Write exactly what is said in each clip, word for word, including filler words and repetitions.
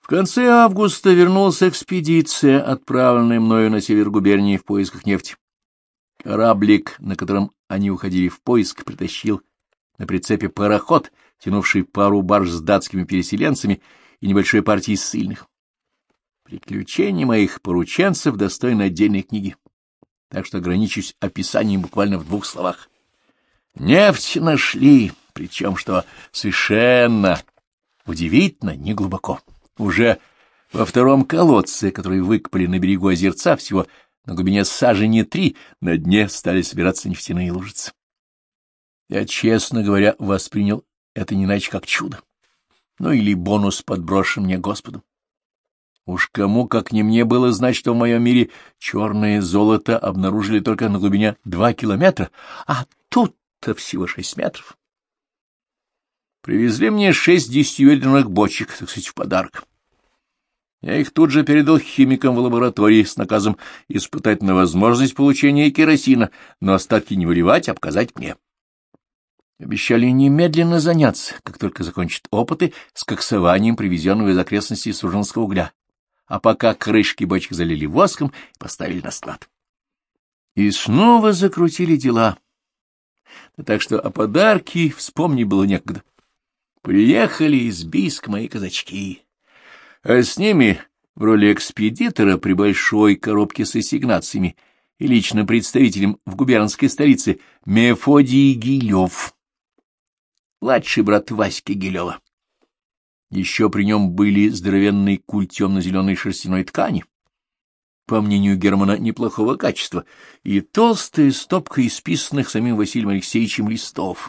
В конце августа вернулась экспедиция, отправленная мною на север губернии в поисках нефти. Кораблик, на котором они уходили в поиск, притащил на прицепе пароход, тянувший пару барж с датскими переселенцами и небольшой партией ссыльных. Приключения моих порученцев достойны отдельной книги, так что ограничусь описанием буквально в двух словах. Нефть нашли, причем, что совершенно удивительно, неглубоко. Уже во втором колодце, который выкопали на берегу озерца, всего на глубине сажени три, на дне стали собираться нефтяные лужицы. Я, честно говоря, воспринял это не иначе как чудо, ну или бонус, подброшен мне Господом. Уж кому, как не мне, было знать, что в моем мире черное золото обнаружили только на глубине два километра, а тут-то всего шесть метров. Привезли мне шесть десятиведерных бочек, так сказать, в подарок. Я их тут же передал химикам в лаборатории с наказом испытать на возможность получения керосина, но остатки не выливать, а показать мне. Обещали немедленно заняться, как только закончат опыты с коксованием привезенного из окрестностей Сужинского угля, а пока крышки бочек залили воском и поставили на склад. И снова закрутили дела. Да так что о подарке вспомнить было некогда. Приехали из Бийска мои казачки, а с ними в роли экспедитора при большой коробке с ассигнациями и личным представителем в губернской столице Мефодий Гилев, младший брат Васьки Гилева. Еще при нем были здоровенный куль темно-зеленой шерстяной ткани, по мнению Германа, неплохого качества, и толстая стопка исписанных самим Василием Алексеевичем листов.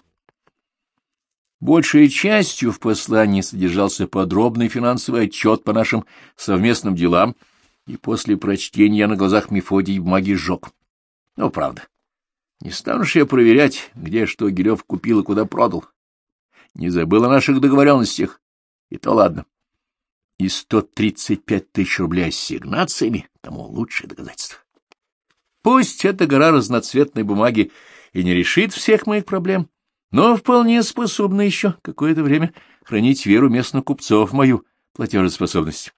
Большей частью в послании содержался подробный финансовый отчет по нашим совместным делам, и после прочтения я на глазах Мефодий бумаги сжег. Ну, правда, не стану же я проверять, где что Гилев купил и куда продал. Не забыл о наших договоренностях, и то ладно. И сто тридцать пять тысяч рублей ассигнациями тому лучшее доказательство. Пусть эта гора разноцветной бумаги и не решит всех моих проблем, но вполне способна еще какое-то время хранить веру местных купцов в мою платежеспособность.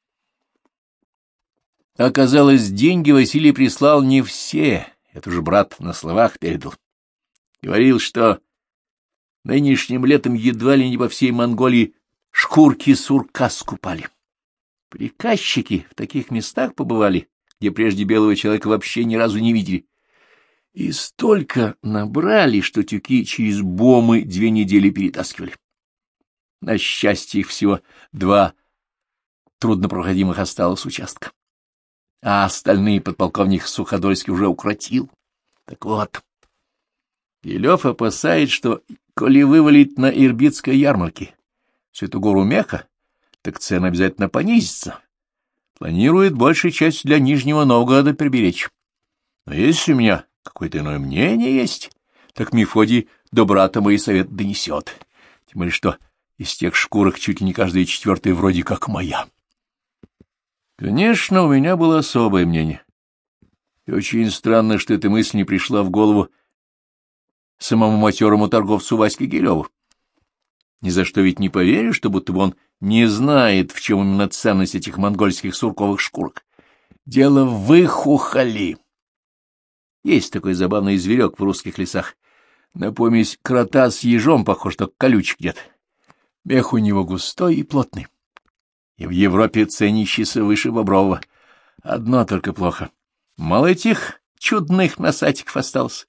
Оказалось, деньги Василий прислал не все, это же брат на словах передал. Говорил, что нынешним летом едва ли не по всей Монголии шкурки сурка скупали. Приказчики в таких местах побывали, где прежде белого человека вообще ни разу не видели. И столько набрали, что тюки через бомы две недели перетаскивали. На счастье, их всего два труднопроходимых осталось участка. А остальные подполковник Суходольский уже укротил. Так вот, Гилев опасает, что, коли вывалить на Ирбитской ярмарке всю эту гору меха, так цена обязательно понизится. Планирует большей частью для Нижнего Новгорода приберечь. Но если у меня какое-то иное мнение есть, так Мефодий до брата мои совет донесет. Тем более, что из тех шкурок чуть ли не каждая четвертая вроде как моя. Конечно, у меня было особое мнение. И очень странно, что эта мысль не пришла в голову самому матерому торговцу Ваське Гилеву. Ни за что ведь не поверю, что будто бы он не знает, в чем именно ценность этих монгольских сурковых шкурок. Дело в выхухоли. Есть такой забавный зверек в русских лесах. На помесь крота с ежом похож, что колючек где-то. Мех у него густой и плотный. И в Европе ценящийся выше бобрового. Одно только плохо. Мало этих чудных носатиков осталось.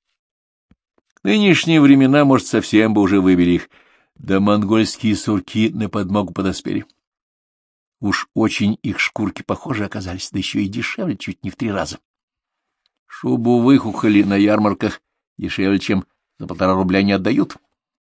К нынешние времена, может, совсем бы уже выбили их. Да монгольские сурки на подмогу подоспели. Уж очень их шкурки похожи оказались, да еще и дешевле чуть не в три раза. Шубу выхухоли на ярмарках дешевле, чем за полтора рубля не отдают,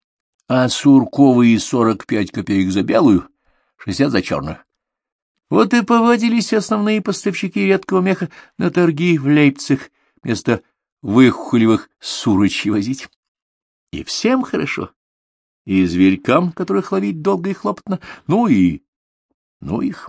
а сурковые сорок пять копеек за белую, шестьдесят за черную. Вот и повадились основные поставщики редкого меха на торги в Лейпциг вместо выхухолевых сурочей возить. И всем хорошо, и зверькам, которых ловить долго и хлопотно, ну и... ну их.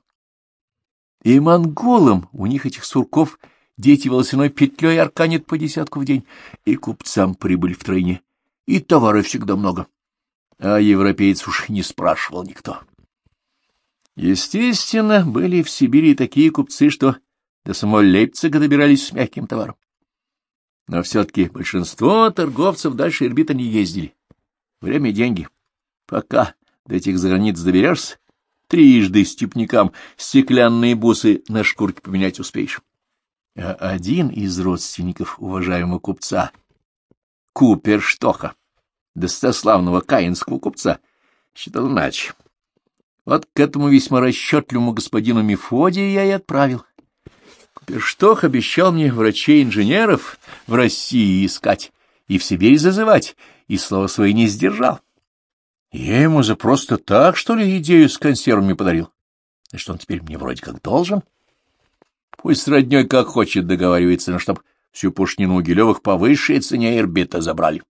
И монголам, у них этих сурков дети волосяной петлей арканят по десятку в день, и купцам прибыль втройне, и товара всегда много. А европейцев уж не спрашивал никто. Естественно, были в Сибири такие купцы, что до самого Лейпцига добирались с мягким товаром. Но все-таки большинство торговцев дальше Ирбита не ездили. Время и деньги. Пока до этих заграниц доберешься, трижды степнякам стеклянные бусы на шкурке поменять успеешь. А один из родственников уважаемого купца, Куперштоха, достославного каинского купца, считал иначе. Вот к этому весьма расчетливому господину Мефодию я и отправил. Куперштох обещал мне врачей-инженеров в России искать и в Сибирь зазывать, и слово свое не сдержал. Я ему за просто так, что ли, идею с консервами подарил? И что он теперь мне вроде как должен? Пусть с роднёй как хочет договаривается, но чтоб всю пушнину Гилевых по высшей цене Ирбита забрали.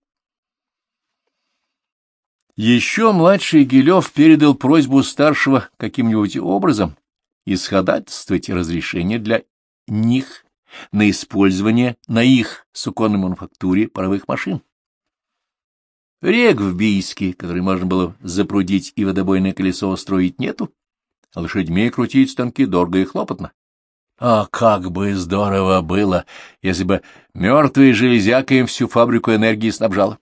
Еще младший Гилев передал просьбу старшего каким-нибудь образом исходатайствовать разрешение для них на использование на их суконной мануфактуре паровых машин. Рек в Бийске, который можно было запрудить и водобойное колесо устроить, нету, а лошадьми крутить станки дорого и хлопотно. А как бы здорово было, если бы мертвая железяка им всю фабрику энергии снабжала.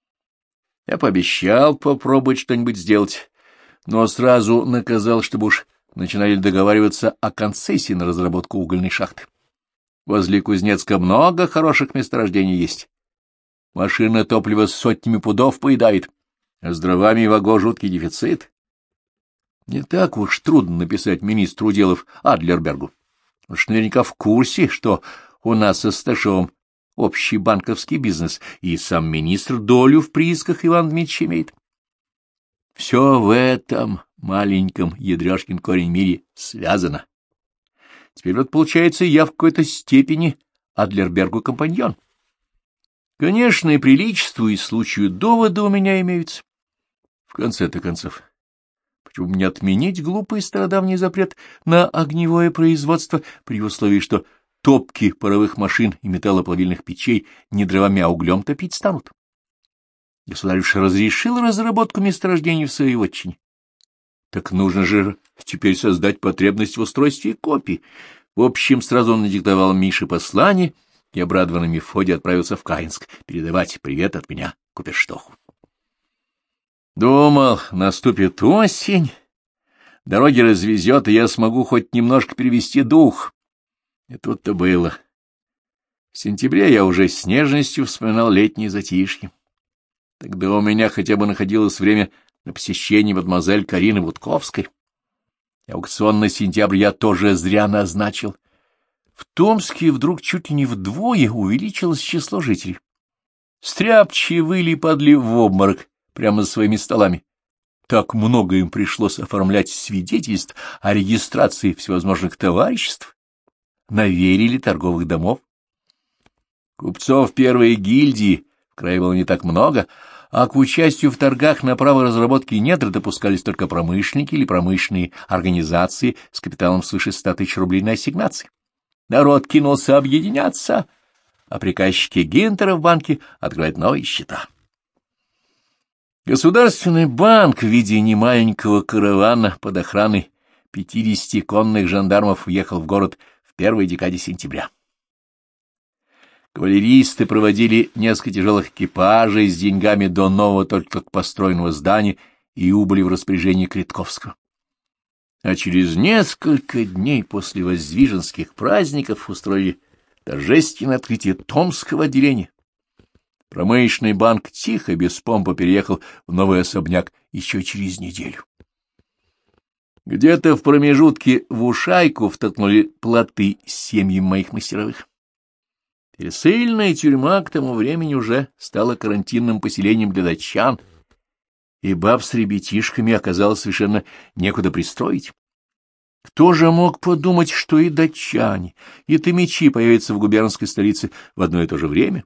Я пообещал попробовать что-нибудь сделать, но сразу наказал, чтобы уж начинали договариваться о концессии на разработку угольной шахты. Возле Кузнецка много хороших месторождений есть. Машина топлива с сотнями пудов поедает, а с дровами и ваго жуткий дефицит. Не так уж трудно написать министру делов Адлербергу. Он ж наверняка в курсе, что у нас со Сташовым общий банковский бизнес, и сам министр долю в приисках Иван Дмитрич имеет. Все в этом маленьком ядрёшкин корень мире связано. Теперь вот получается, я в какой-то степени Адлербергу компаньон. Конечно, и приличеству, и случаю доводы у меня имеются. В конце-то концов, почему бы не отменить глупый стародавний запрет на огневое производство при условии, что топки паровых машин и металлоплавильных печей не дровами, а углем топить станут? Государь уж разрешил разработку месторождений в своей вотчине. Так нужно же теперь создать потребность в устройстве копий. В общем, сразу он надиктовал Мише послание, и обрадованный Мефодий отправился в Каинск передавать привет от меня Куперштоху. Думал, наступит осень, дороги развезет, и я смогу хоть немножко перевести дух. И тут-то было. В сентябре я уже с нежностью вспоминал летнее затишье. Тогда у меня хотя бы находилось время на посещение мадемуазель Карины Вудковской. Аукцион на сентябрь я тоже зря назначил. В Томске вдруг чуть ли не вдвое увеличилось число жителей. Стряпчие выли и падли в обморок прямо за своими столами. Так много им пришлось оформлять свидетельств о регистрации всевозможных товариществ. Наверили торговых домов. Купцов первой гильдии в крае было не так много, а к участию в торгах на право разработки недр допускались только промышленники или промышленные организации с капиталом свыше ста тысяч рублей на ассигнации. Народ кинулся объединяться, а приказчики Гинтера в банке открывать новые счета. Государственный банк в виде немаленького каравана под охраной пятидесяти конных жандармов въехал в город в первой декаде сентября. Кавалеристы проводили несколько тяжелых экипажей с деньгами до нового только построенного здания и убыли в распоряжение Кретковского. А через несколько дней после воздвиженских праздников устроили торжественное открытие Томского отделения. Промышленный банк тихо, без помпа переехал в новый особняк еще через неделю. Где-то в промежутке в ушайку втолкнули плоты с семьями моих мастеровых. Пересыльная тюрьма к тому времени уже стала карантинным поселением для датчан, и баб с ребятишками оказалось совершенно некуда пристроить. Кто же мог подумать, что и датчане, и томичи появятся в губернской столице в одно и то же время?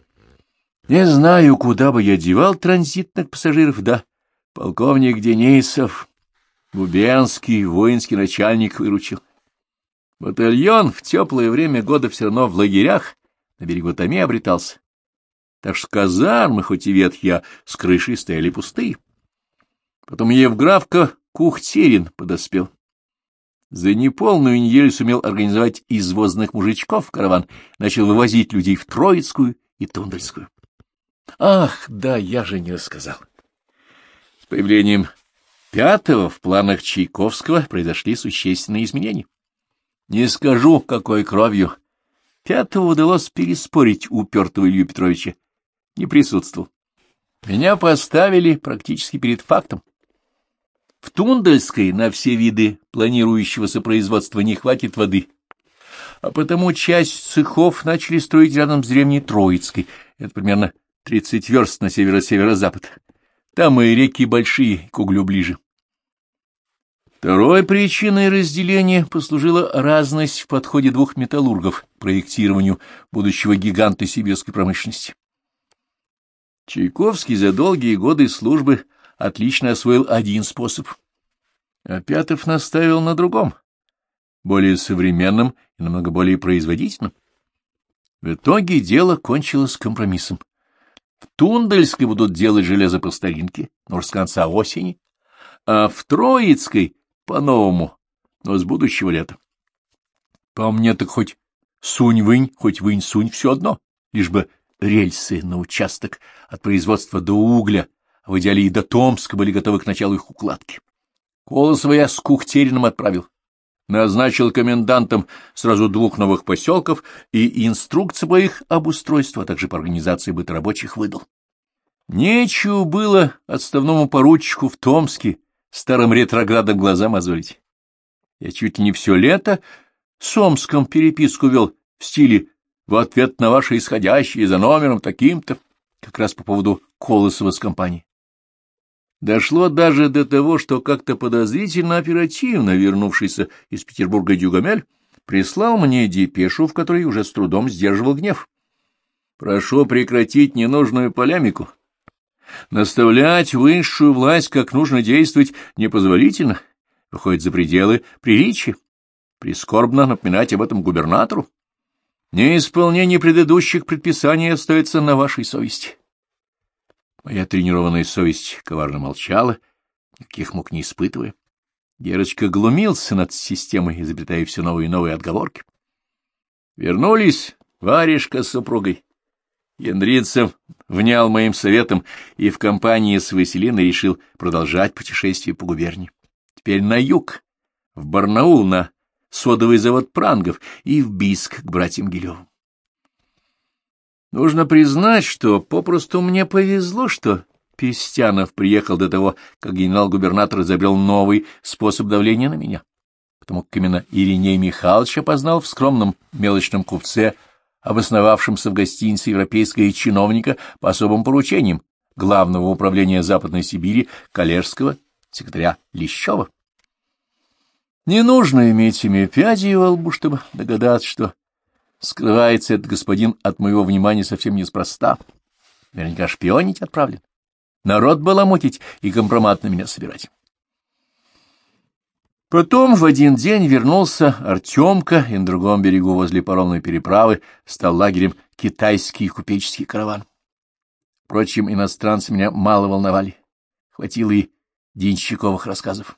Не знаю, куда бы я девал транзитных пассажиров, да полковник Денисов, губернский воинский начальник, выручил. Батальон в теплое время года все равно в лагерях на берегу Томи обретался, так что казармы, хоть и ветхие, с крышей стояли пустые. Потом Евграфка Кухтерин подоспел. За неполную неделю сумел организовать извозных мужичков караван, начал вывозить людей в Троицкую и Тундельскую. Ах, да, я же не рассказал. С появлением пятого в планах Чайковского произошли существенные изменения. Не скажу, какой кровью. Пятого удалось переспорить упертого Илью Петровича. Не присутствовал. Меня поставили практически перед фактом. В Тундельской на все виды планирующегося производства не хватит воды, а потому часть цехов начали строить рядом с древней Троицкой. Это примерно тридцать верст на северо-северо-запад. Там и реки большие, к углю ближе. Второй причиной разделения послужила разность в подходе двух металлургов к проектированию будущего гиганта сибирской промышленности. Чайковский за долгие годы службы отлично освоил один способ, а Пятов наставил на другом, более современном и намного более производительном. В итоге дело кончилось компромиссом. В Тундельской будут делать железо по старинке, но уж с конца осени, а в Троицкой по-новому, но с будущего лета. По мне так хоть сунь-вынь, хоть вынь-сунь, все одно, лишь бы рельсы на участок от производства до угля, а в идеале и до Томска были готовы к началу их укладки. Колосова я с Кухтериным отправил. Назначил комендантом сразу двух новых поселков и инструкции по их обустройству, а также по организации быта рабочих выдал. Нечего было отставному поручику в Томске старым ретроградом глаза мозолить. Я чуть ли не все лето с Омском переписку вел в стиле «в ответ на ваши исходящие за номером таким-то», как раз по поводу Колосова с компанией. Дошло даже до того, что как-то подозрительно оперативно вернувшийся из Петербурга Дюгамель прислал мне депешу, в которой уже с трудом сдерживал гнев. Прошу прекратить ненужную полемику. Наставлять высшую власть, как нужно действовать, непозволительно, выходит за пределы приличия. Прискорбно напоминать об этом губернатору. Неисполнение предыдущих предписаний остается на вашей совести. Моя тренированная совесть коварно молчала, никаких мук не испытывая. Герочка глумился над системой, изобретая все новые и новые отговорки. Вернулись Варежка с супругой. Яндринцев внял моим советом и в компании с Василиной решил продолжать путешествие по губернии. Теперь на юг, в Барнаул, на содовый завод Прангов и в Бийск к братьям Гилевым. Нужно признать, что попросту мне повезло, что Пестянов приехал до того, как генерал-губернатор изобрел новый способ давления на меня, потому как именно Ириней Михайлович опознал в скромном мелочном купце, обосновавшемся в гостинице европейского чиновника по особым поручениям Главного управления Западной Сибири коллежского секретаря Лещева. Не нужно иметь имя пяди во лбу, чтобы догадаться, что скрывается этот господин от моего внимания совсем неспроста. Наверняка шпионить отправлен. Народ баламутить и компромат на меня собирать. Потом в один день вернулся Артемка, и на другом берегу возле паромной переправы стал лагерем китайский купеческий караван. Впрочем, иностранцы меня мало волновали. Хватило и денщиковых рассказов.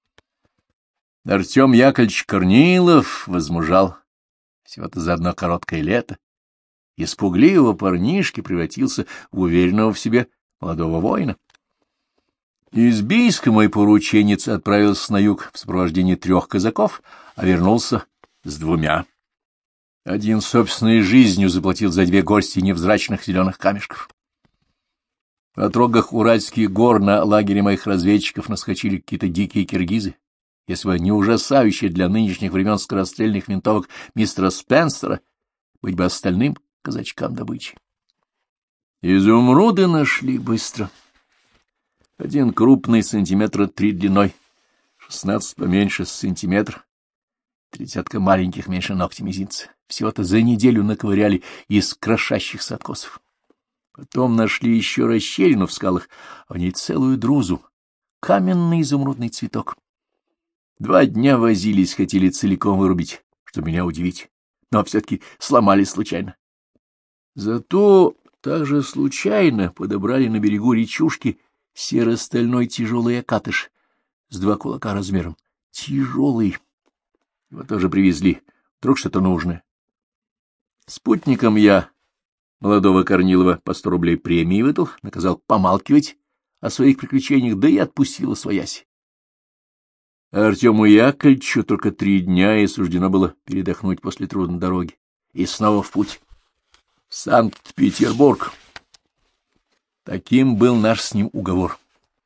Артем Яковлевич Корнилов возмужал всего-то за одно короткое лето. Из пугливого парнишки превратился в уверенного в себе молодого воина. Из Бийска мой порученец отправился на юг в сопровождении трех казаков, а вернулся с двумя. Один собственной жизнью заплатил за две горсти невзрачных зеленых камешков. В отрогах Уральских гор на лагере моих разведчиков наскочили какие-то дикие киргизы. Если бы не ужасающие для нынешних времен скорострельных винтовок мистера Спенсера, быть бы остальным казачкам добычей. Изумруды нашли быстро. Один крупный, сантиметра три длиной, шестнадцать поменьше сантиметр, тридцатка маленьких меньше ногтя мизинца. Всего-то за неделю наковыряли из крошащихся откосов. Потом нашли еще расщелину в скалах, а в ней целую друзу, каменный изумрудный цветок. Два дня возились, хотели целиком вырубить, чтобы меня удивить, но все-таки сломали случайно. Зато также случайно подобрали на берегу речушки серо-стальной тяжелый окатыш с два кулака размером. Тяжелый, Его тоже привезли. Вдруг что-то нужное. Спутником я молодого Корнилова по сто рублей премии выдал, наказал помалкивать о своих приключениях, да и отпустил освоясь. А Артему Яковлевичу только три дня и суждено было передохнуть после трудной дороги. И снова в путь. В Санкт-Петербург. Таким был наш с ним уговор.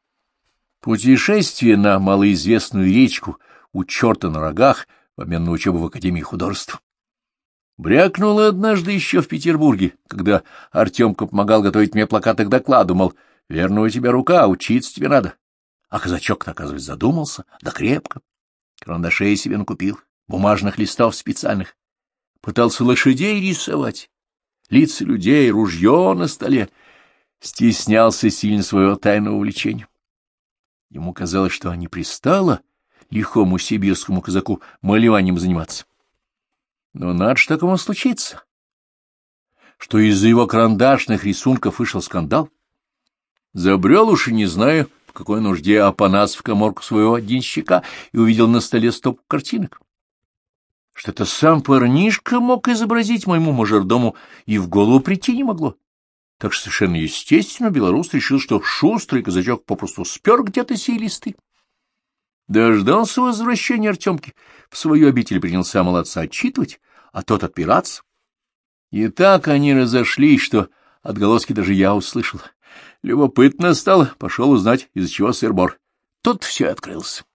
Путешествие на малоизвестную речку у черта на рогах в обмен на учебу в Академии художеств. Брякнуло однажды еще в Петербурге, когда Артемка помогал готовить мне плакаты к докладу, мол, верно у тебя рука, учиться тебе надо. А казачок, оказывается, задумался, да крепко. Карандашей себе накупил, бумажных листов специальных. Пытался лошадей рисовать, лица людей, ружье на столе. Стеснялся сильно своего тайного увлечения. Ему казалось, что не пристало лихому сибирскому казаку малеванием заниматься. Но надо ж такому случиться, что из-за его карандашных рисунков вышел скандал. Забрел уж и не знаю, по какой нужде Апанас в каморку своего денщика и увидел на столе стопку картинок. Что-то сам парнишка мог изобразить моему мажордому и в голову прийти не могло. Так что совершенно естественно белорус решил, что шустрый казачок попросту спер где-то сей листы. Дождался возвращения Артемки, в свою обитель принялся молодца отчитывать, а тот отпираться. И так они разошлись, что отголоски даже я услышал. Любопытно стало, пошел узнать, из-за чего сыр-бор. Тут все открылось.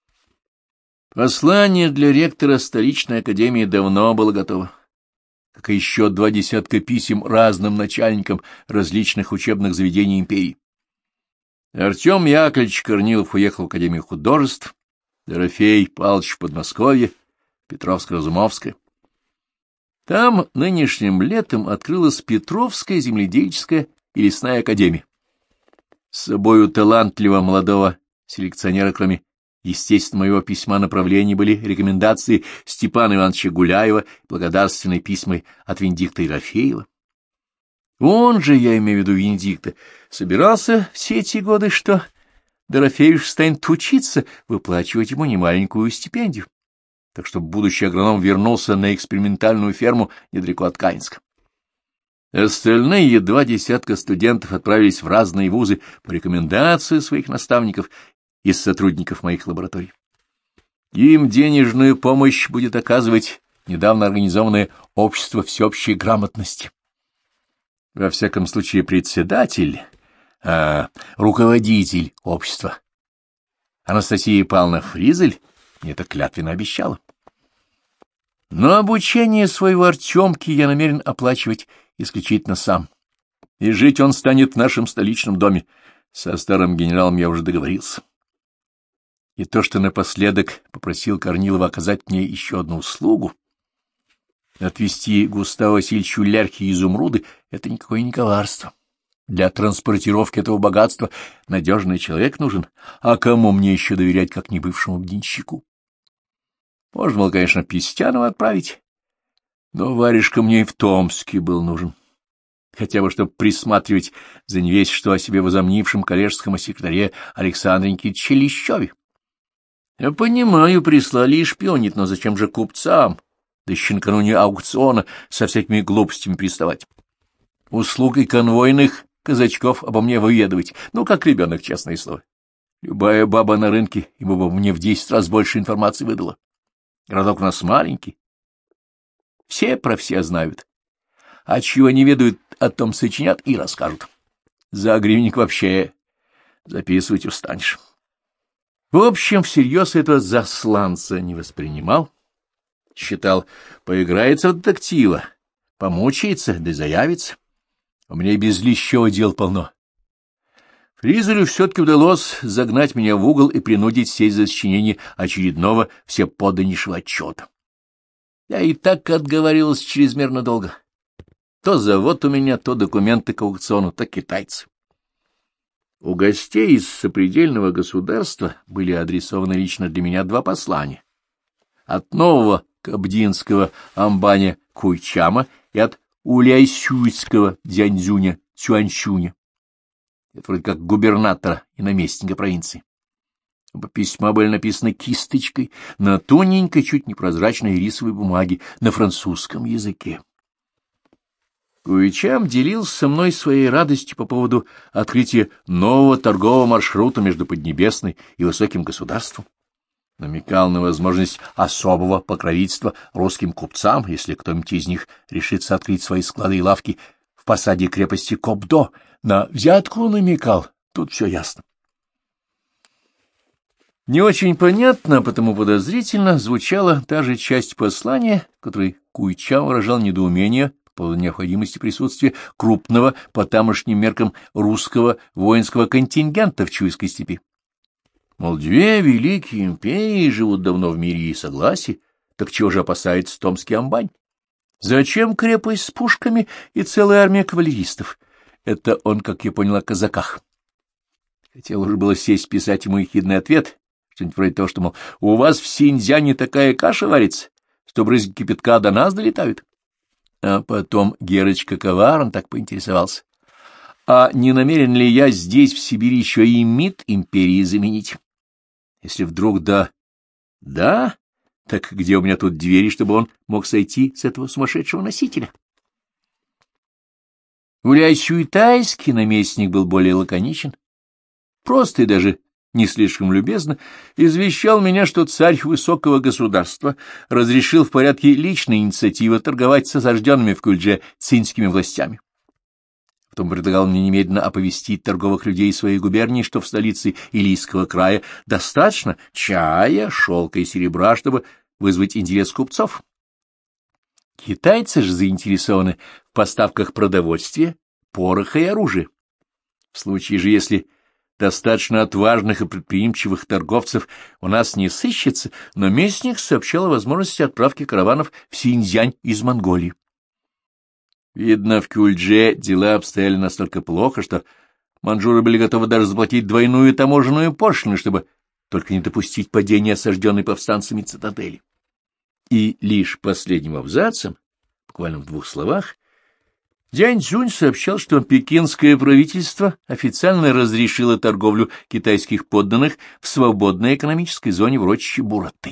Послание для ректора столичной академии давно было готово, как и еще два десятка писем разным начальникам различных учебных заведений империи. Артем Яковлевич Корнилов уехал в Академию художеств, Дорофей Павлович в Подмосковье, Петровско-Разумовское. Там нынешним летом открылась Петровская земледельческая и лесная академия. С собою талантливого молодого селекционера, кроме, естественно, моего письма направлений, были рекомендации Степана Ивановича Гуляева, благодарственные письма от Венедикта Ерофеева. Он же, я имею в виду Венедикта, собирался все эти годы, что Дорофеевич станет учиться, выплачивать ему немаленькую стипендию, так что будущий агроном вернулся на экспериментальную ферму недалеко от Каинска. Остальные два десятка студентов отправились в разные вузы по рекомендации своих наставников из сотрудников моих лабораторий. Им денежную помощь будет оказывать недавно организованное общество всеобщей грамотности. Во всяком случае, председатель, а, руководитель общества Анастасия Павловна Фризель мне это клятвенно обещала. Но обучение своего Артемки я намерен оплачивать исключительно сам. И жить он станет в нашем столичном доме. Со старым генералом я уже договорился. И то, что напоследок попросил Корнилова оказать мне еще одну услугу, отвезти Густаву Васильевичу Лярхи изумруды, это никакое не коварство. Для транспортировки этого богатства надежный человек нужен, а кому мне еще доверять, как не бывшему денщику? Можно было, конечно, Пестянова отправить, но варежка мне и в Томске был нужен, хотя бы чтобы присматривать за невесть что о себе возомнившем коллежском секретаре Александре Никитиче Лещеве. Я понимаю, прислали и шпионить, но зачем же купцам, да еще накануне аукциона, со всякими глупостями приставать? Услугой конвойных казачков обо мне выведывать, ну, как ребенок, честное слово. Любая баба на рынке ему бы мне в десять раз больше информации выдала. Городок у нас маленький. Все про все знают. А чего не ведают, о том сочинят и расскажут. За гривенник вообще записывать устанешь. В общем, всерьез этого засланца не воспринимал. Считал, поиграется в детектива, помучается, да и заявится. У меня и без Лещева дел полно. Фризелю все-таки удалось загнать меня в угол и принудить сесть за сочинение очередного всеподданнейшего отчета. Я и так отговаривался чрезмерно долго. То завод у меня, то документы к аукциону, то китайцы. У гостей из сопредельного государства были адресованы лично для меня два послания. От нового кабдинского амбаня Куйчама и от уляйсюйского дзяньцзюня Цюаньчуня. Это вроде как губернатора и наместника провинции. Оба письма были написаны кисточкой на тоненькой, чуть непрозрачной рисовой бумаге на французском языке. Куичам делился со мной своей радостью по поводу открытия нового торгового маршрута между Поднебесной и Высоким государством. Намекал на возможность особого покровительства русским купцам, если кто-нибудь из них решится открыть свои склады и лавки в посаде крепости Кобдо. На взятку намекал, тут все ясно. Не очень понятно, потому подозрительно звучала та же часть послания, в которой Куичам выражал недоумение по поводу необходимости присутствия крупного по тамошним меркам русского воинского контингента в Чуйской степи. Мол, две великие империи живут давно в мире и согласии, так чего же опасается томский амбань? Зачем крепость с пушками и целая армия кавалеристов? Это он, как я понял, о казаках. Хотел уже было сесть писать ему ехидный ответ, что-нибудь вроде того, что, мол, у вас в Синьцзяне такая каша варится, что брызги кипятка до нас долетают. А потом Герочка коварно так поинтересовался. А не намерен ли я здесь, в Сибири, еще и МИД империи заменить? Если вдруг да... Да? Так где у меня тут двери, чтобы он мог сойти с этого сумасшедшего носителя? Уляй-Сюйтайский наместник был более лаконичен, просто и даже не слишком любезно, извещал меня, что царь высокого государства разрешил в порядке личной инициативы торговать с осажденными в Кульдже цинскими властями. Потом предлагал мне немедленно оповестить торговых людей своей губернии, что в столице Илийского края достаточно чая, шелка и серебра, чтобы вызвать интерес купцов. Китайцы же заинтересованы в поставках продовольствия, пороха и оружия. В случае же, если достаточно отважных и предприимчивых торговцев у нас не сыщется, наместник сообщал о возможности отправки караванов в Синьцзянь из Монголии. Видно, в Кюльдже дела обстояли настолько плохо, что манчжуры были готовы даже заплатить двойную таможенную пошлину, чтобы только не допустить падения осажденной повстанцами цитадели. И лишь последним абзацем, буквально в двух словах, Дзянь Цзунь сообщал, что пекинское правительство официально разрешило торговлю китайских подданных в свободной экономической зоне в урочище Бураты.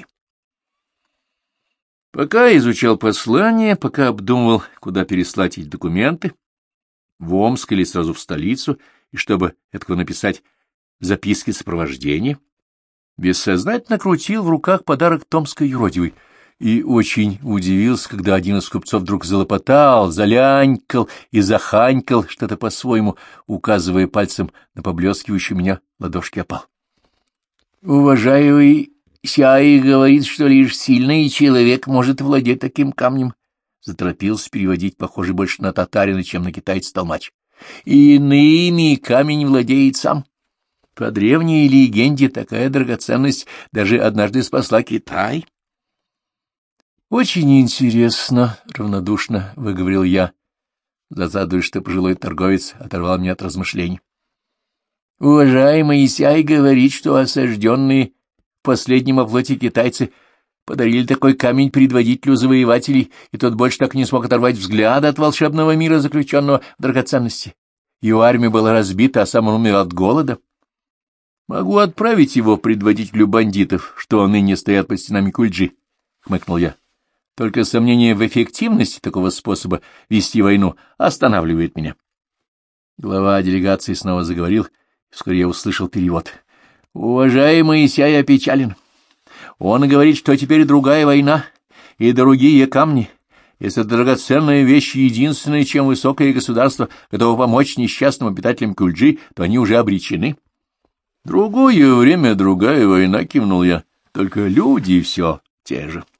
Пока изучал послание, пока обдумывал, куда переслать эти документы, в Омск или сразу в столицу, и чтобы этого написать записки сопровождения, бессознательно крутил в руках подарок томской юродивой и очень удивился, когда один из купцов вдруг залопотал, залянькал и заханькал что-то по-своему, указывая пальцем на поблескивающий меня ладошки опал. «Уважаемый Сяй говорит, что лишь сильный человек может владеть таким камнем», — заторопился переводить, похоже, больше на татарина, чем на китайца толмач. «Иными камень владеет сам. По древней легенде такая драгоценность даже однажды спасла Китай». «Очень интересно», — равнодушно выговорил я, досадуя, что пожилой торговец оторвал меня от размышлений. «Уважаемый Сяй говорит, что осажденные в последнем оплоте китайцы подарили такой камень предводителю завоевателей, и тот больше так не смог оторвать взгляда от волшебного мира, заключенного в драгоценности. Его армия была разбита, а сам он умер от голода. Могу отправить его предводителю бандитов, что ныне стоят под стенами Кульджи», — хмыкнул я. «Только сомнение в эффективности такого способа вести войну останавливает меня». Глава делегации снова заговорил, и вскоре я услышал перевод. «Уважаемый Сяй опечален. Он говорит, что теперь другая война и другие камни. Если драгоценная вещь единственная, чем высокое государство готово помочь несчастным обитателям Кульджи, то они уже обречены». «Другое время, другая война», — кивнул я. «Только люди все те же».